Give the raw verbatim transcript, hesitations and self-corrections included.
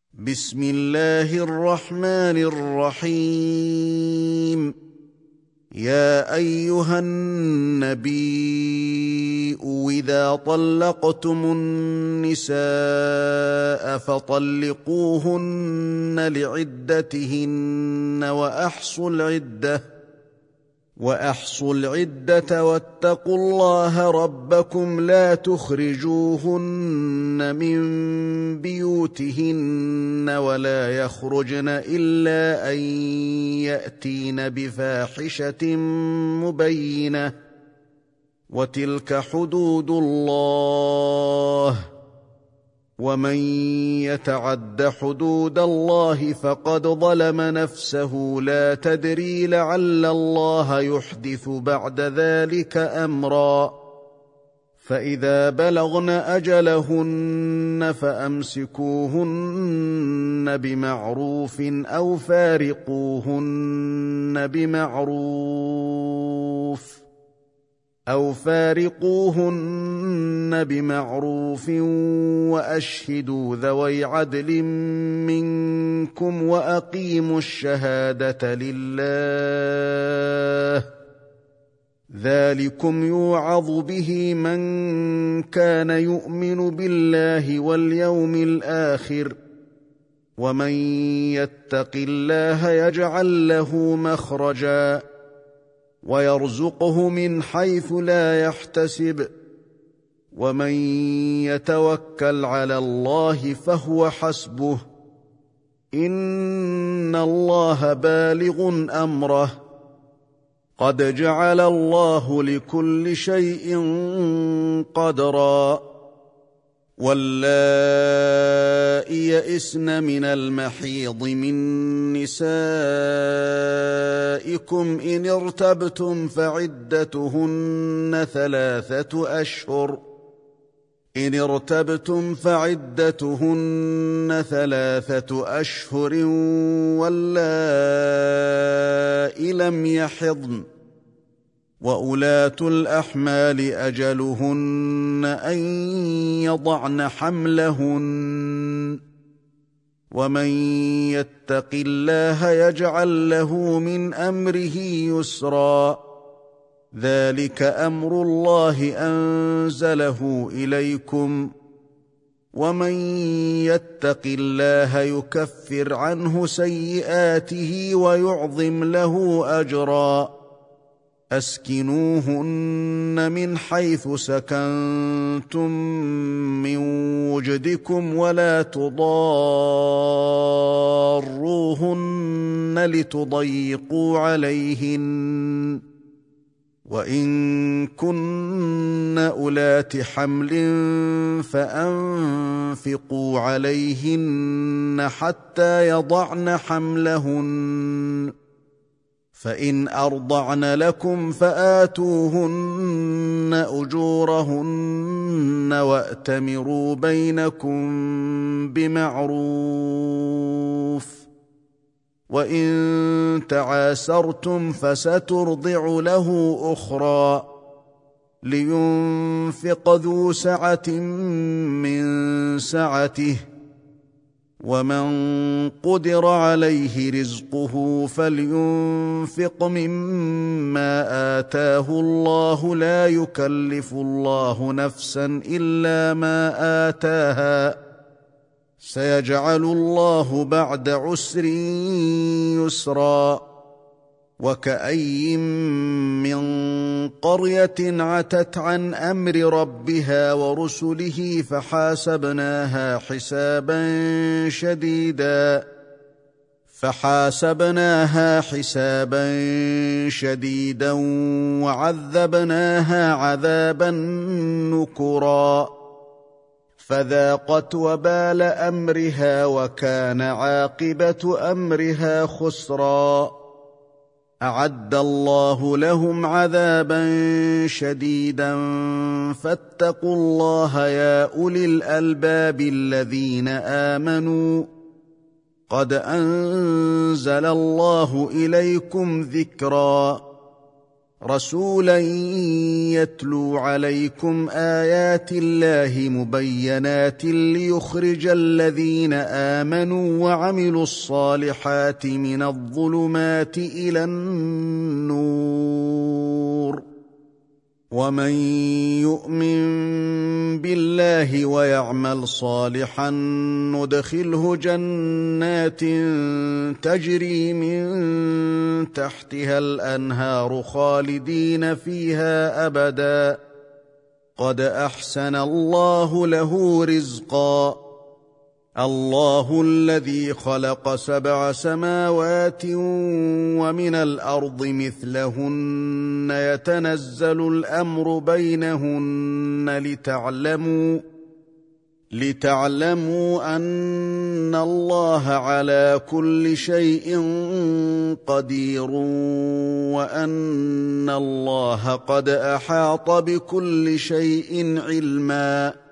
بسم الله الرحمن الرحيم. يا أيها النبي إذا طلقتم النساء فطلقوهن لعدتهن وأحصوا العدة وأحصوا العدة واتقوا الله ربكم لا تخرجوهن من بيوتهن ولا يخرجن إلا أن يأتين بفاحشة مبينة وتلك حدود الله ومن يتعد حدود الله فقد ظلم نفسه لا تدري لعل الله يحدث بعد ذلك أمرا. فإذا بلغن أجلهن فأمسكوهن بمعروف أو فارقوهن بمعروف أو فارقوهن بمعروف وأشهدوا ذوي عدل منكم وأقيموا الشهادة لله ذلكم يوعظ به من كان يؤمن بالله واليوم الآخر ومن يتق الله يجعل له مخرجا ويرزقه من حيث لا يحتسب ومن يتوكل على الله فهو حسبه إن الله بالغ أمره قد جعل الله لكل شيء قدرا. واللائي يئسن من المحيض من نسائكم إن ارتبتم فعدتهن ثلاثة أشهر إن ارتبتم فعدتهن ثلاثة أشهر واللائي لم يحضن وأولاة الأحمال أجلهن أن يضعن حملهن ومن يتق الله يجعل له من أمره يسرا ذلك أمر الله أنزله إليكم ومن يتق الله يكفر عنه سيئاته ويعظم له أجرا. أسكنوهن من حيث سكنتم من وجدكم ولا تضاروهن لتضيقوا عليهن وإن كن أولات حمل فأنفقوا عليهن حتى يضعن حملهن فإن أرضعن لكم فآتوهن أجورهن وأتمروا بينكم بمعروف وإن تعاسرتم فسترضع له أخرى لينفق ذو سعة من سعته ومن قدر عليه رزقه فلينفق مما آتاه الله لا يكلف الله نفسا إلا ما آتاها سيجعل الله بعد عسر يسرا. وكأي من قرية عتت عن أمر ربها ورسله فحاسبناها حسابا شديدا فحاسبناها حسابا شديدا وعذبناها عذابا نكرا فذاقت وبال أمرها وكان عاقبة أمرها خسرا. أعد الله لهم عذابا شديدا فاتقوا الله يا أولي الألباب الذين آمنوا قد أنزل الله إليكم ذكرا. رسولا يتلو عليكم آيات الله مبينات ليخرج الذين آمنوا وعملوا الصالحات من الظلمات إلى النور. ومن يؤمن بالله ويعمل صالحا ندخله جنات تجري من تحتها الأنهار خالدين فيها أبدا قد أحسن الله له رزقا. الله الذي خلق سبع سماوات ومن الأرض مثلهن يتنزل الأمر بينهن لتعلموا لتعلموا أن الله على كل شيء قدير وأن الله قد أحاط بكل شيء علما.